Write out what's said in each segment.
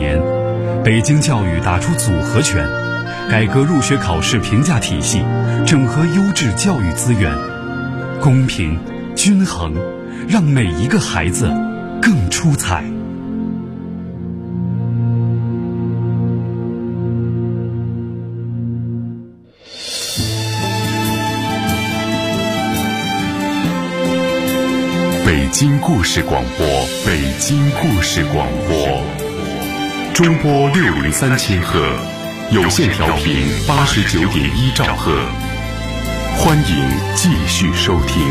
年，北京教育打出组合拳，改革入学考试评价体系，整合优质教育资源，公平均衡，让每一个孩子更出彩。 北京故事广播，北京故事广播，中波603千赫，有线调频89.1兆赫，欢迎继续收听。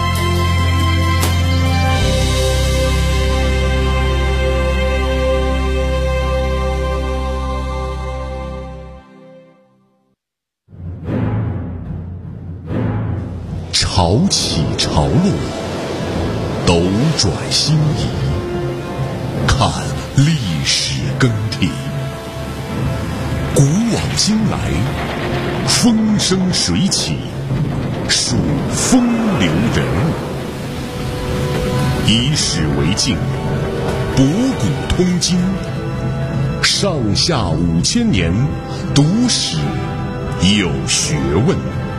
潮起潮落，斗转星移，看历史更替，古往今来，风生水起，数风流人物，以史为镜，博古通今，上下5000年，读史有学问。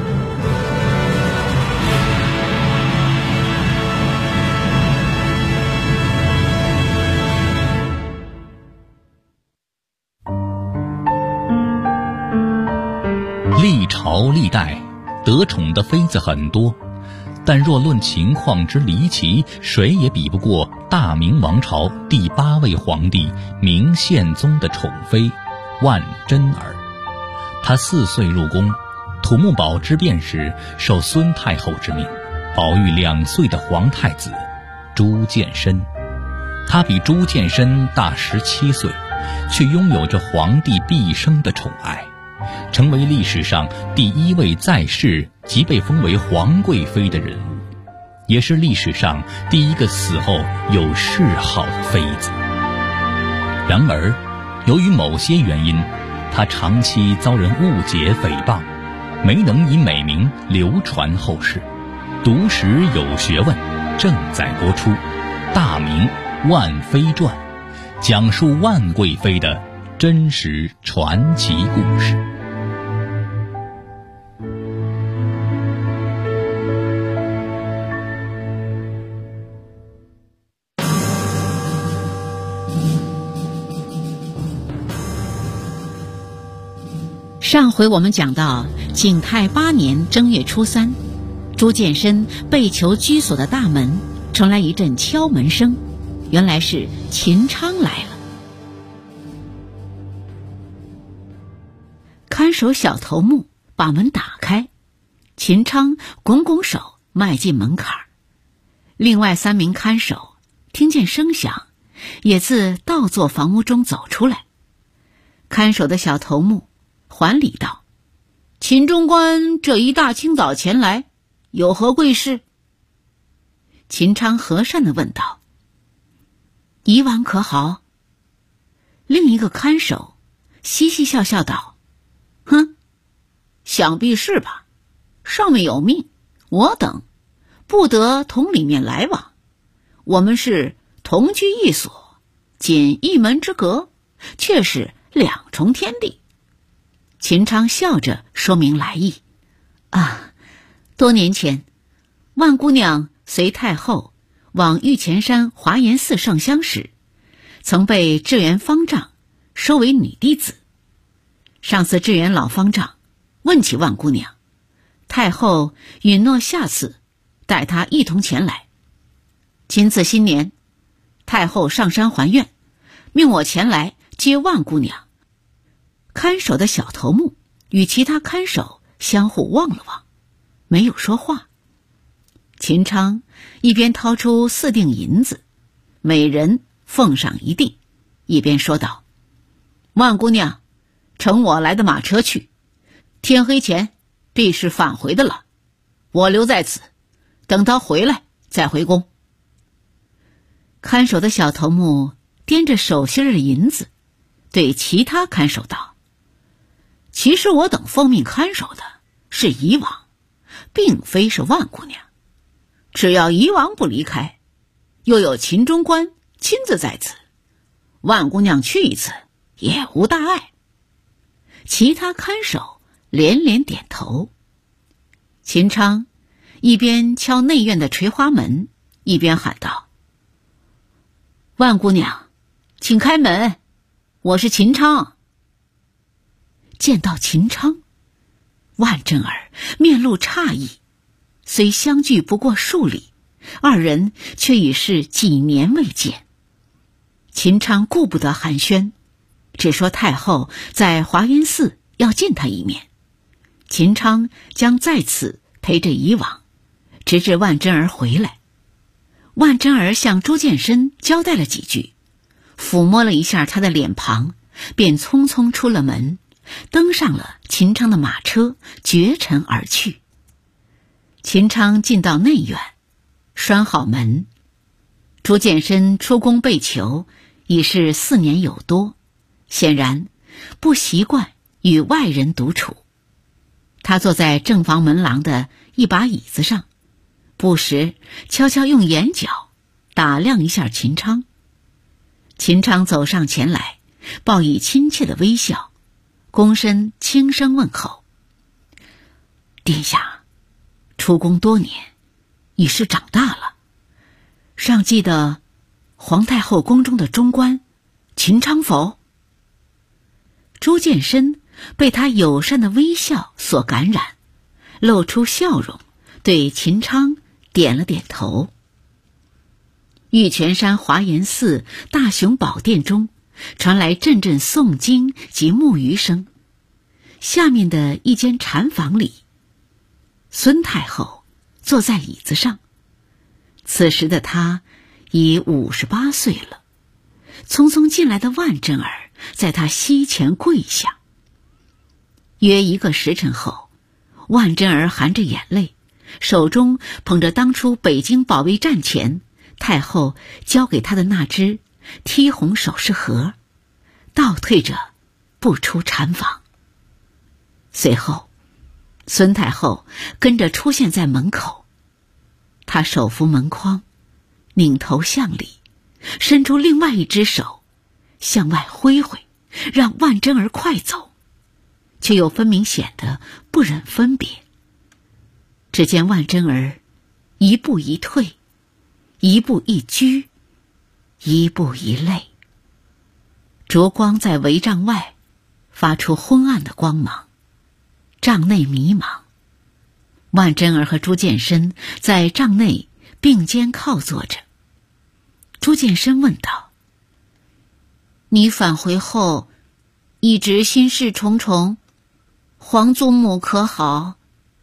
历朝历代得宠的妃子很多，但若论情况之离奇，谁也比不过大明王朝第8位皇帝明宪宗的宠妃万贞儿。她4岁入宫，土木堡之变时受孙太后之命，保育2岁的皇太子朱见深。她比朱见深大17岁，却拥有着皇帝毕生的宠爱，成为历史上第1位在世即被封为皇贵妃的人物，也是历史上第1个死后有谥号的妃子。然而，由于某些原因，她长期遭人误解诽谤，没能以美名流传后世。读史有学问正在播出《大明万妃传》，讲述万贵妃的真实传奇故事。 上回我们讲到景泰8年正月初3，朱见深被囚居所的大门传来一阵敲门声，原来是秦昌来了。看守小头目把门打开，秦昌拱拱手迈进门槛，另外3名看守听见声响，也自倒座房屋中走出来。看守的小头目还礼道：“秦中官这一大清早前来，有何贵事？”秦昌和善地问道：“以往可好？”另一个看守嘻嘻笑笑道：“哼，想必是吧。上面有命，我等不得同里面来往。我们是同居一所，仅一门之隔，却是2重天地。”秦昌笑着说明来意：“啊，多年前，万姑娘随太后往玉泉山华严寺上香时，曾被智圆方丈收为女弟子。上次智圆老方丈问起万姑娘，太后允诺下次带她一同前来。今次新年，太后上山还愿，命我前来接万姑娘。”看守的小头目与其他看守相互望了望，没有说话。秦昌一边掏出4锭银子，每人奉上1锭，一边说道：“万姑娘，乘我来的马车去，天黑前必是返回的了。我留在此，等他回来再回宫。”看守的小头目掂着手心的银子，对其他看守道：“其实我等奉命看守的是夷王，并非是万姑娘。只要夷王不离开，又有秦中官亲自在此，万姑娘去一次也无大碍。其他看守连连点头。秦昌一边敲内院的垂花门，一边喊道：万姑娘，请开门，我是秦昌。见到秦昌，万贞儿面露诧异，虽相距不过数里，二人却已是几年未见。秦昌顾不得寒暄，只说太后在华严寺要见他一面，秦昌将在此陪着以往，直至万贞儿回来。万贞儿向朱见深交代了几句，抚摸了一下他的脸庞，便匆匆出了门，登上了秦昌的马车，绝尘而去。秦昌进到内院，拴好门。朱见深出宫被囚已是4年有多，显然不习惯与外人独处。他坐在正房门廊的一把椅子上，不时悄悄用眼角打量一下秦昌。秦昌走上前来，报以亲切的微笑，躬身轻声问候：殿下，出宫多年，已是长大了，尚记得皇太后宫中的中官秦昌否？朱见深被他友善的微笑所感染，露出笑容，对秦昌点了点头。玉泉山华严寺大雄宝殿中传来阵阵诵经及木鱼声。下面的一间禅房里，孙太后坐在椅子上，此时的她已58岁了。匆匆进来的万贞儿在她膝前跪下。约1个时辰后，万贞儿含着眼泪，手中捧着当初北京保卫战前太后交给她的那只剔红首饰盒，倒退着步出禅房。随后，孙太后跟着出现在门口，她手扶门框，拧头向里，伸出另外一只手向外挥挥，让万贞儿快走，却又分明显得不忍分别。只见万贞儿一步一退，一步一居，一步一泪。烛光在帷帐外发出昏暗的光芒，帐内迷茫。万贞儿和朱见深在帐内并肩靠坐着。朱见深问道：你返回后一直心事重重，皇祖母可好？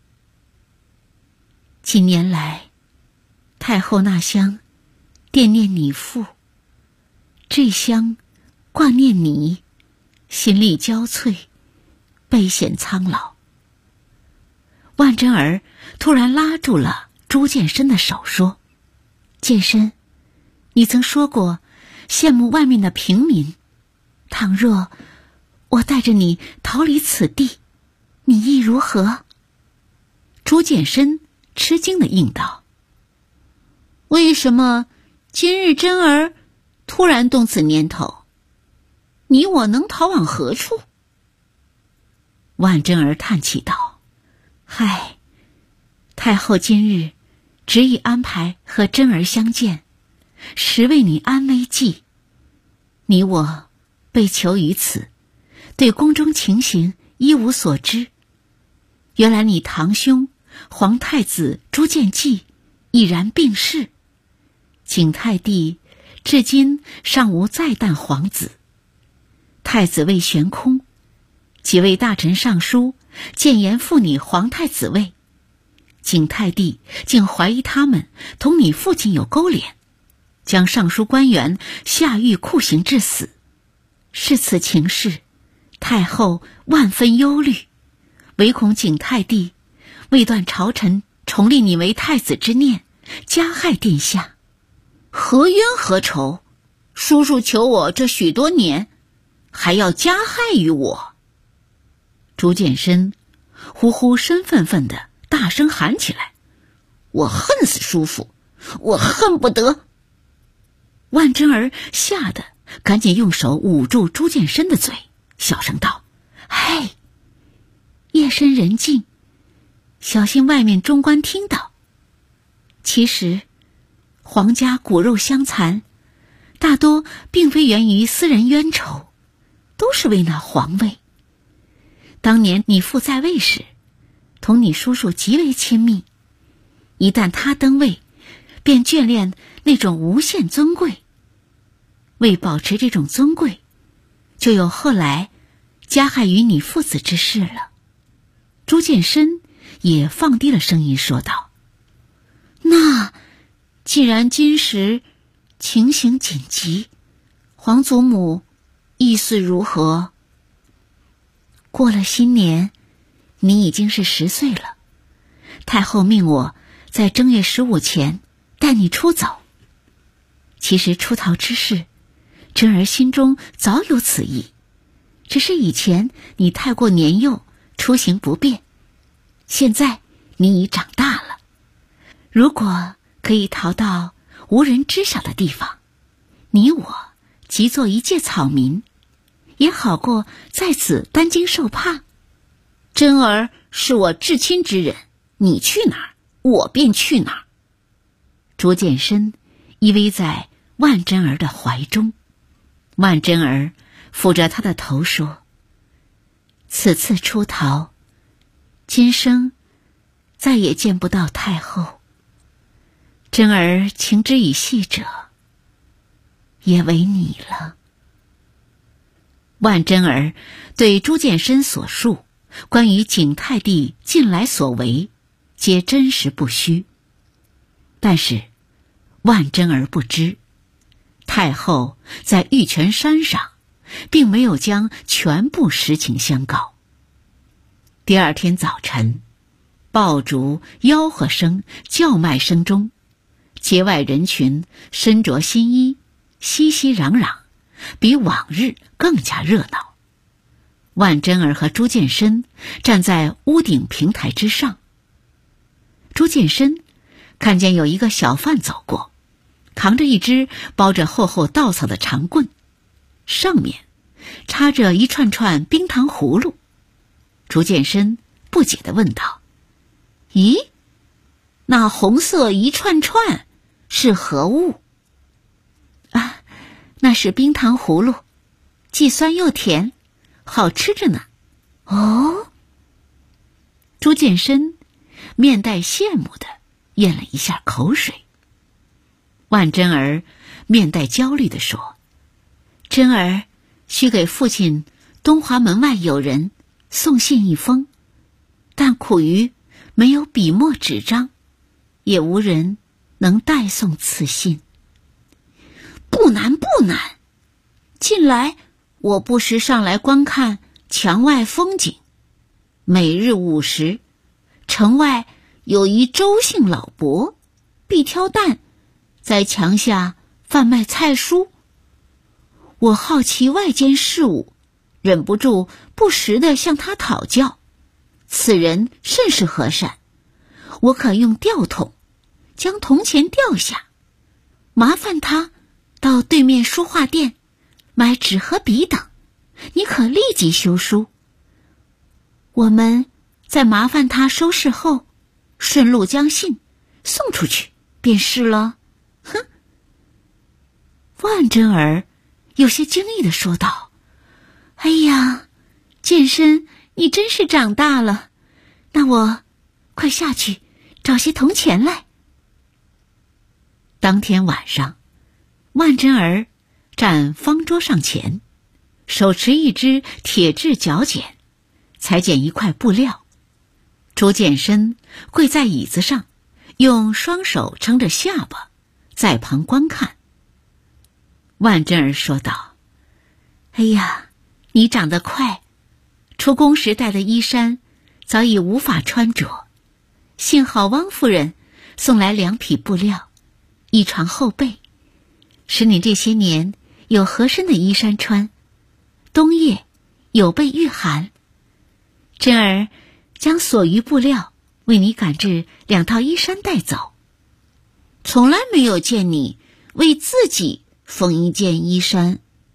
近年来太后那厢惦念你父，这厢挂念你，心力交瘁，倍显苍老。万贞儿突然拉住了朱见深的手说：见深，你曾说过羡慕外面的平民，倘若我带着你逃离此地，你意如何？朱见深吃惊地应道：为什么今日贞儿突然动此念头？你我能逃往何处？万贞儿叹气道：嗨，太后今日执意安排和贞儿相见，实为你安危计。你我被囚于此，对宫中情形一无所知。原来你堂兄皇太子朱见济已然病逝，景泰帝至今尚无再诞皇子，太子位悬空，几位大臣上书谏言复你皇太子位，景泰帝竟怀疑他们同你父亲有勾连，将尚书官员下狱酷刑致死。是此情势，太后万分忧虑，唯恐景泰帝未断朝臣重立你为太子之念，加害殿下。何冤何仇？叔叔求我这许多年，还要加害于我？朱见深呼呼深愤愤地大声喊起来：我恨死叔父，我恨不得！万贞儿吓得赶紧用手捂住朱见深的嘴，小声道：“嘿，夜深人静，小心外面中官听到。其实皇家骨肉相残，大多并非源于私人冤仇，都是为那皇位。当年你父在位时，同你叔叔极为亲密，一旦他登位，便眷恋那种无限尊贵。为保持这种尊贵，就有后来加害于你父子之事了。”朱见深也放低了声音说道：“那既然今时情形紧急，皇祖母意思如何？”“过了新年，你已经是10岁了。太后命我在正月15前带你出走。其实出逃之事，真儿心中早有此意，只是以前你太过年幼，出行不便。现在你已长大了，如果可以逃到无人知晓的地方，你我即做一介草民，也好过在此担惊受怕。真儿是我至亲之人，你去哪儿，我便去哪儿。”朱见深依偎在万真儿的怀中，万真儿抚着他的头说：“此次出逃，今生再也见不到太后。真儿情之以系者，也为你了。”万真儿对朱见深所述关于景泰帝近来所为，皆真实不虚。但是万真儿不知，太后在玉泉山上并没有将全部实情相告。第二天早晨，爆竹、吆喝声、叫卖声中，街外人群身着新衣，熙熙攘攘，比往日更加热闹。万真儿和朱见深站在屋顶平台之上。朱见深看见有一个小贩走过，扛着一只包着厚厚稻草的长棍，上面插着一串串冰糖葫芦。朱见深不解地问道：“咦，那红色一串串是何物？”“啊，那是冰糖葫芦，既酸又甜，好吃着呢。”“哦。”朱见深面带羡慕地咽了一下口水。万真儿面带焦虑地说：“真儿需给父亲东华门外有人送信一封，但苦于没有笔墨纸张，也无人能代送此信。”“不难不难，近来我不时上来观看墙外风景，每日午时，城外有一周姓老伯，必挑担在墙下贩卖菜蔬。我好奇外间事务，忍不住不时地向他讨教。此人甚是和善，我可用吊桶将铜钱吊下，麻烦他到对面书画店买纸和笔等，你可立即修书。我们在麻烦他收拾后，顺路将信送出去便是了。”“哼！”万真儿有些惊异地说道：“哎呀，见深，你真是长大了。那我快下去找些铜钱来。”当天晚上，万真儿站方桌上前，手持一只铁质绞剪，裁剪一块布料。朱见深跪在椅子上，用双手撑着下巴，在旁观看。万真儿说道：“哎呀，你长得快，出宫时带的衣衫早已无法穿着，幸好汪夫人送来2匹布料，一床厚被，使你这些年有合身的衣衫穿，冬夜有备御寒。真儿将所余布料为你赶制2套衣衫带走，从来没有见你为自己缝一件衣衫，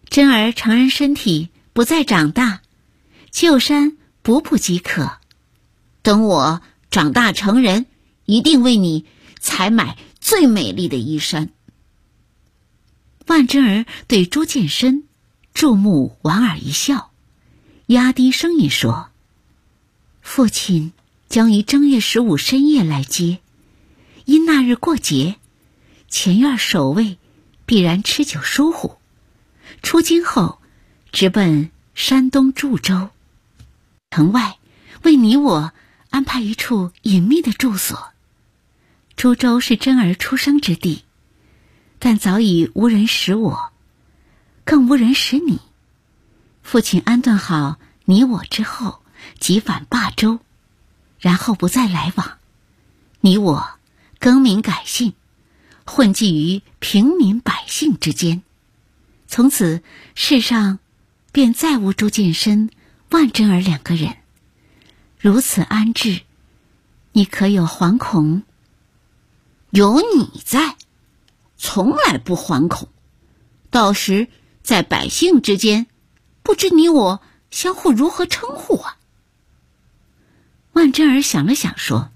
真儿承认身体不再长大，旧衫补补即可。等我长大成人，一定为你采买最美丽的衣衫。万真儿对朱见深注目莞尔一笑，压低声音说：父亲将于正月15深夜来接，因那日过节，前院守卫必然吃酒疏忽，出京后直奔山东株洲，城外为你我安排一处隐秘的住所。株洲是真儿出生之地，但早已无人识我，更无人识你。父亲安顿好你我之后，即返霸州，然后不再来往。你我更名改姓，混迹于平民百姓之间。从此世上便再无朱见深、万真儿两个人。如此安置，你可有惶恐？有你在，从来不惶恐。到时在百姓之间，不知你我相互如何称呼啊？万真儿想了想说：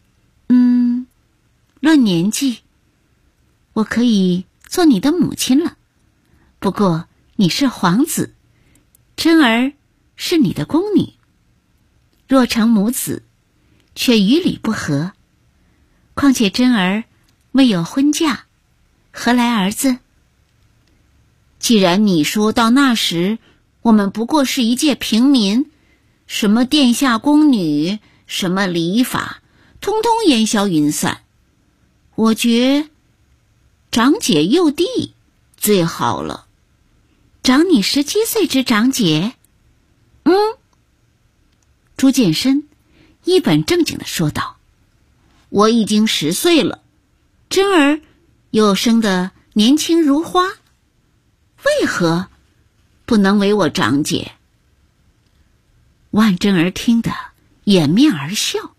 论年纪，我可以做你的母亲了。不过你是皇子，真儿是你的宫女。若成母子，却与理不合。况且真儿未有婚嫁，何来儿子？既然你说到那时，我们不过是一介平民，什么殿下宫女，什么礼法，通通烟消云散。我觉长姐幼弟最好了。长你17岁之长姐？朱见深一本正经地说道：我已经10岁了，真儿又生得年轻如花，为何不能为我长姐？万真儿听得掩面而笑。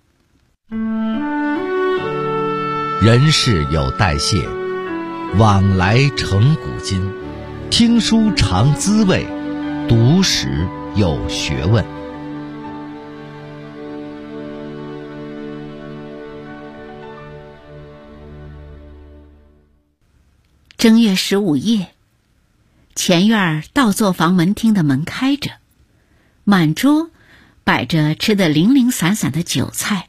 人事有代谢，往来成古今。听书尝滋味，读史有学问。 正月15夜，前院倒座房门厅的门开着，满桌摆着吃得零零散散的酒菜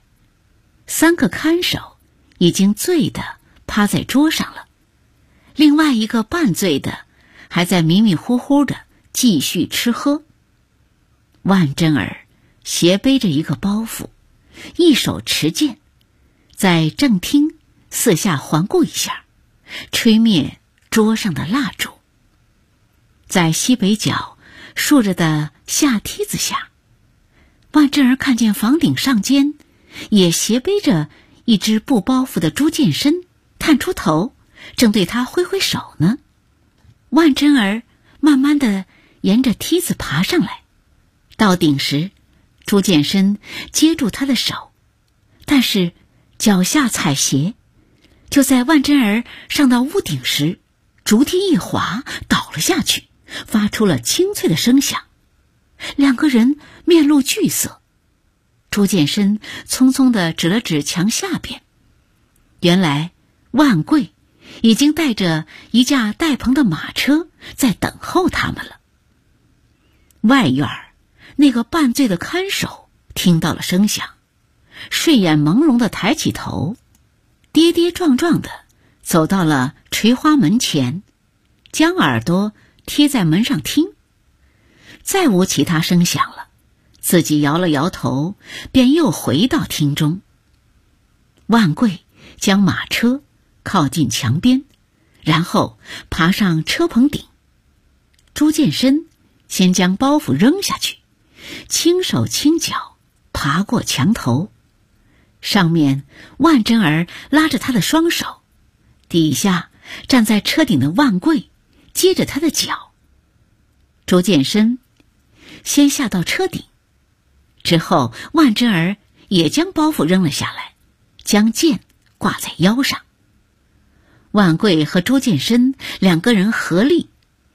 ，3个看守已经醉得趴在桌上了，另外一个半醉的还在迷迷糊糊的继续吃喝。万真儿斜背着一个包袱，一手持剑，在正厅四下环顾一下，吹灭桌上的蜡烛。在西北角竖着的下梯子下，万真儿看见房顶上间也斜背着一只布包袱的朱见深探出头，正对他挥挥手呢。万真儿慢慢地沿着梯子爬上来，到顶时，朱见深接住他的手，但是脚下踩斜，就在万真儿上到屋顶时，竹梯一滑，倒了下去，发出了清脆的声响。两个人面露惧色。朱见深匆匆地指了指墙下边，原来万贵已经带着一架带棚的马车在等候他们了。外院那个半醉的看守听到了声响，睡眼朦胧地抬起头，跌跌撞撞地走到了垂花门前，将耳朵贴在门上听。再无其他声响了，自己摇了摇头，便又回到厅中。万贵将马车靠近墙边，然后爬上车棚顶。朱见深先将包袱扔下去，轻手轻脚爬过墙头，上面万真儿拉着他的双手，底下站在车顶的万贵接着他的脚。朱见深先下到车顶，之后万真儿也将包袱扔了下来，将剑挂在腰上。万贵和朱见深两个人合力，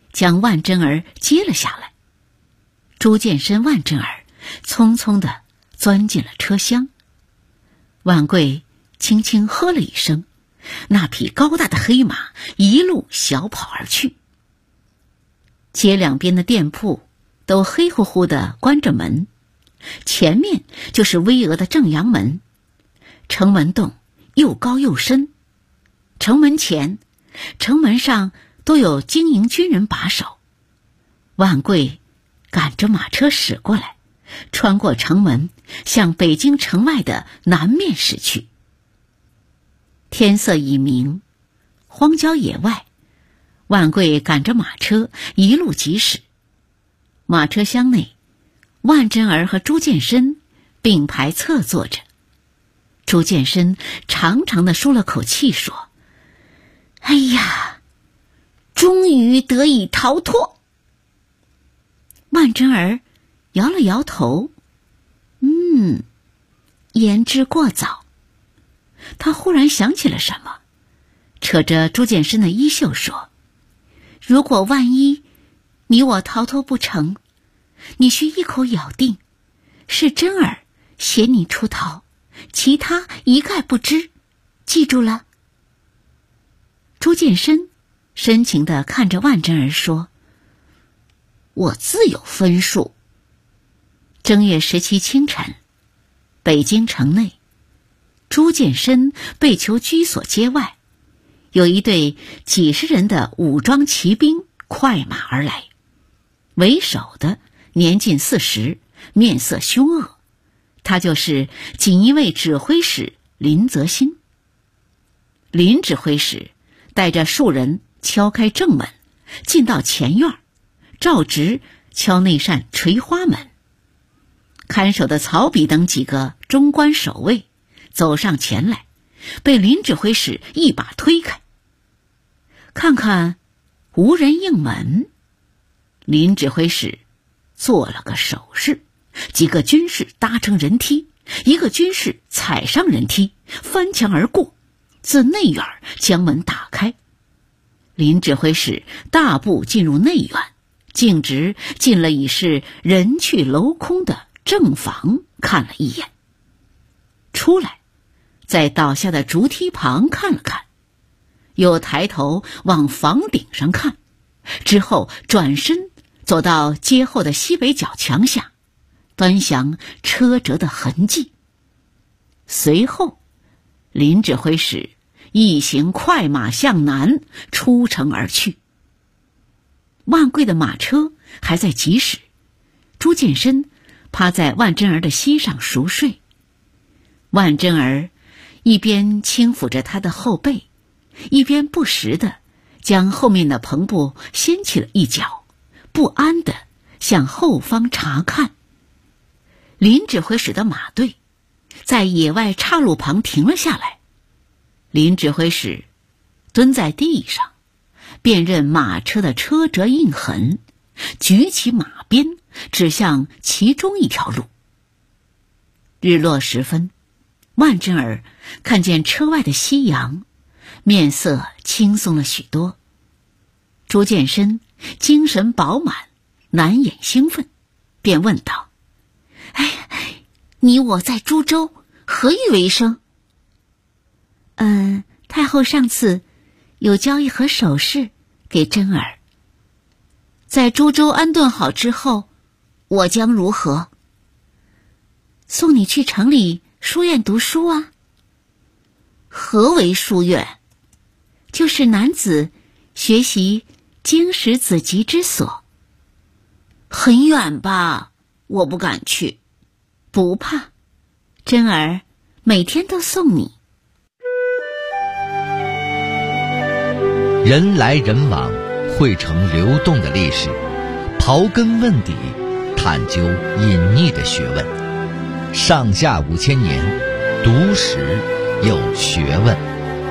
将万贞儿接了下来。朱见深、万贞儿匆匆地钻进了车厢。万贵轻轻喝了一声，那匹高大的黑马一路小跑而去。街两边的店铺都黑乎乎地关着门，前面就是巍峨的正阳门，城门洞又高又深，城门前、城门上都有经营军人把守。万贵赶着马车驶过来，穿过城门，向北京城外的南面驶去。天色已明，荒郊野外，万贵赶着马车一路疾驶。马车厢内，万贞儿和朱见深并排侧坐着。朱见深长长的舒了口气说：“哎呀，终于得以逃脱。”万贞儿摇了摇头，言之过早。他忽然想起了什么，扯着朱见深的衣袖说：“如果万一你我逃脱不成，你需一口咬定是贞儿携你出逃，其他一概不知，记住了。”朱见深深情地看着万贞儿说：“我自有分数。”正月17清晨，北京城内，朱见深被囚居所街外，有一队几十人的武装骑兵快马而来，为首的年近40，面色凶恶，他就是锦衣卫指挥使林则新。林指挥使带着数人敲开正门，进到前院，照直敲那扇垂花门。看守的曹丕等几个中官守卫走上前来，被林指挥使一把推开。看看无人应门，林指挥使做了个手势，几个军士搭成人梯，一个军士踩上人梯，翻墙而过，自内院将门打开。林指挥使大步进入内院，径直进了已是人去楼空的正房，看了一眼，出来在倒下的竹梯旁看了看，又抬头往房顶上看，之后转身走到街后的西北角墙下，端详车辙的痕迹。随后林指挥使一行快马向南出城而去。万贵的马车还在疾驶，朱见深趴在万贞儿的膝上熟睡。万贞儿一边轻抚着他的后背，一边不时地将后面的篷布掀起了一角，不安地向后方查看。林指挥使的马队在野外岔路旁停了下来，林指挥使蹲在地上，辨认马车的车辙印痕，举起马鞭指向其中一条路。日落时分，万贞儿看见车外的夕阳，面色轻松了许多。朱见深精神饱满，难掩兴奋，便问道：“你我在株洲何以为生？”太后上次有交一盒首饰给贞儿。在株洲安顿好之后，我将如何？送你去城里书院读书啊。何为书院？就是男子学习经史子集之所。很远吧，我不敢去。不怕，贞儿每天都送你。 人来人往，汇成流动的历史，刨根问底，探究隐匿的学问。上下5000年，读史有学问。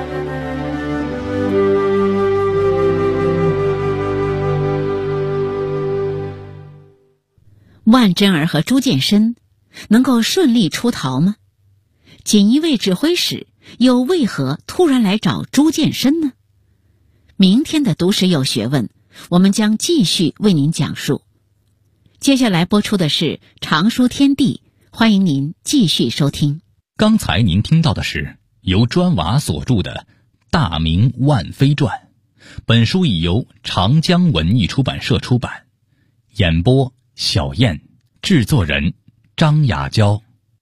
万贞儿和朱见深能够顺利出逃吗？锦衣卫指挥使又为何突然来找朱见深呢？明天的读史有学问， 我们将继续为您讲述。接下来播出的是《常书天地》，欢迎您继续收听。 刚才您听到的是由砖瓦所著的《大明万妃传》，本书已由长江文艺出版社出版。演播小燕，制作人张雅娇。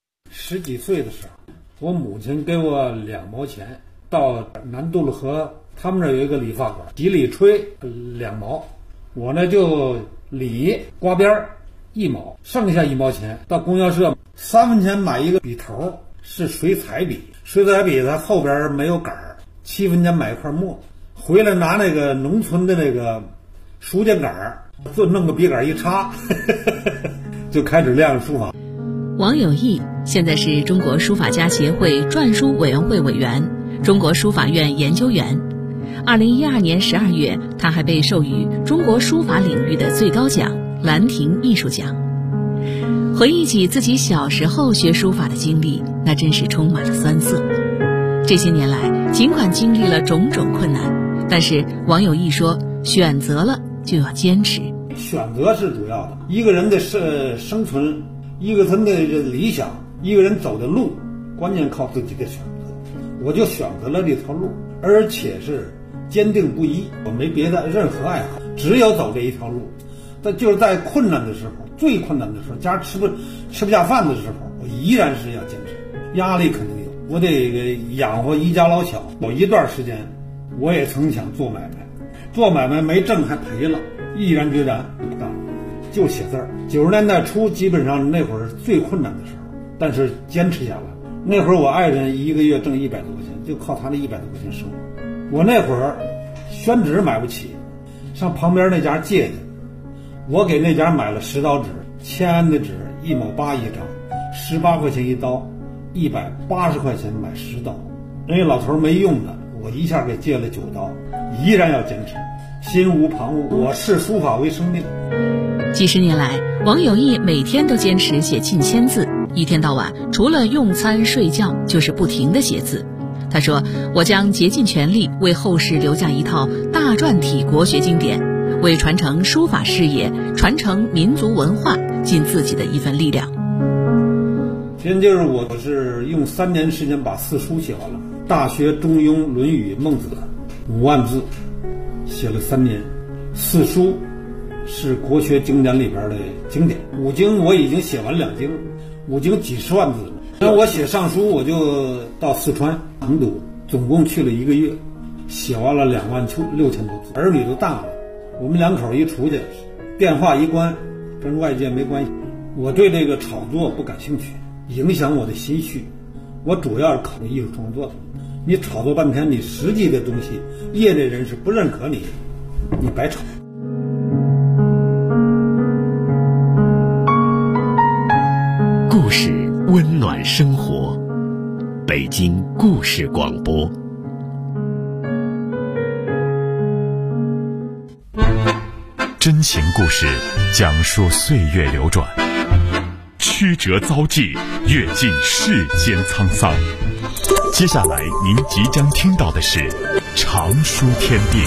10几岁的时候，我母亲给我2毛钱，到南渡路河他们这有一个理发馆，洗理吹2毛，我呢就理刮边1毛，剩下1毛钱到供销社3分钱买一个笔头，是水彩笔，水彩笔它后边没有杆儿，7分钱买一块墨，回来拿那个农村的那个书架杆儿，就弄个笔杆一插就开始练书法。 王有义现在是中国书法家协会篆书委员会委员、中国书法院研究员。2012年12月，他还被授予中国书法领域的最高奖兰亭艺术奖。回忆起自己小时候学书法的经历，那真是充满了酸涩。这些年来，尽管经历了种种困难，但是王有义说，选择了就要坚持。 选择是主要的，一个人的生存，一个人的理想，一个人走的路，关键靠自己的选择。我就选择了这条路，而且是坚定不移，我没别的任何爱好，只有走这一条路。但就是在困难的时候，最困难的时候，家吃不下饭的时候，我依然是要坚持。压力肯定有，我得养活一家老小。有一段时间，我也曾想做买卖，做买卖没挣还赔了，毅然决然不干，就写字儿。90年代初，基本上那会儿最困难的时候，但是坚持下来。那会儿我爱人一个月挣100多块钱，就靠他那100多块钱生活。我那会儿宣纸买不起，上旁边那家借的，我给那家买了10刀纸，签安的纸1毛8一张，18块钱一刀，180块钱买10刀。人家老头没用的，我一下给借了9刀，依然要坚持，心无旁骛，我视书法为生命。 几十年来，王有义每天都坚持写近1000字，一天到晚除了用餐睡觉就是不停地写字。他说，我将竭尽全力为后世留下一套大篆体国学经典，为传承书法事业、传承民族文化尽自己的一份力量。 现就是我是用3年时间把4书写完了，《大学》《中庸》《论语》《孟子》5万字，写了3年。4书是国学经典里边的经典，5经我已经写完2经，5经几10万字。那我写上书，我就到四川成都，总共去了1个月，写完了26000多字。儿女都大了，我们2口一出去，电话一关，跟外界没关系。我对这个炒作不感兴趣，影响我的心绪。我主要是考虑艺术创作的。你炒作半天，你实际的东西，业内人士不认可你，你白炒。 故事温暖生活，北京故事广播。真情故事讲述岁月流转，曲折遭际，阅尽世间沧桑。接下来您即将听到的是《常书天地》。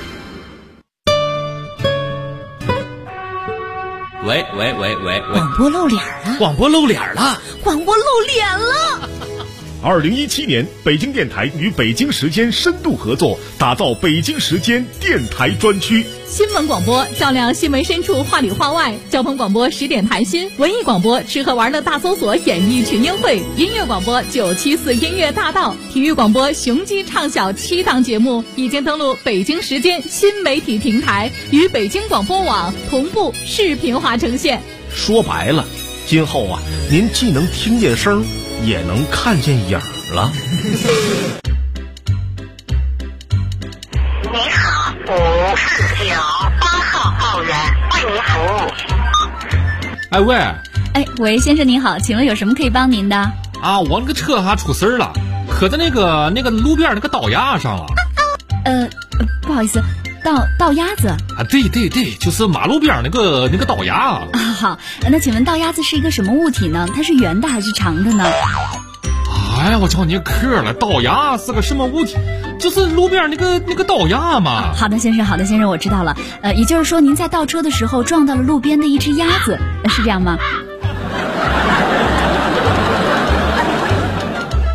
喂， 广播露脸了！ 广播露脸了！ 广播露脸了 ！2017年，北京电台与北京时间深度合作，打造北京时间电台专区。 新闻广播照亮新闻深处，话里话外；交通广播10点谈心，文艺广播吃喝玩乐大搜索演艺群英会，音乐广播974音乐大道，体育广播雄鸡唱晓7档节目已经登陆北京时间新媒体平台，与北京广播网同步视频化呈现。 说白了，今后啊，您既能听见声，也能看见影了。 你好，549 8号报员为您服务。 哎喂， 喂，先生您好，请问有什么可以帮您的？ 啊，我那个车还出事儿了，磕在那个路边那个道牙上了。 不好意思，道鸭子啊？对，就是马路边那个道牙啊。 好，那请问道鸭子是一个什么物体呢？它是圆的还是长的呢？ 哎呀，我瞧你磕了，道牙是个什么物体？ 就是路边那个倒鸭嘛。 好的，先生，我知道了。也就是说您在倒车的时候撞到了路边的一只鸭子，是这样吗？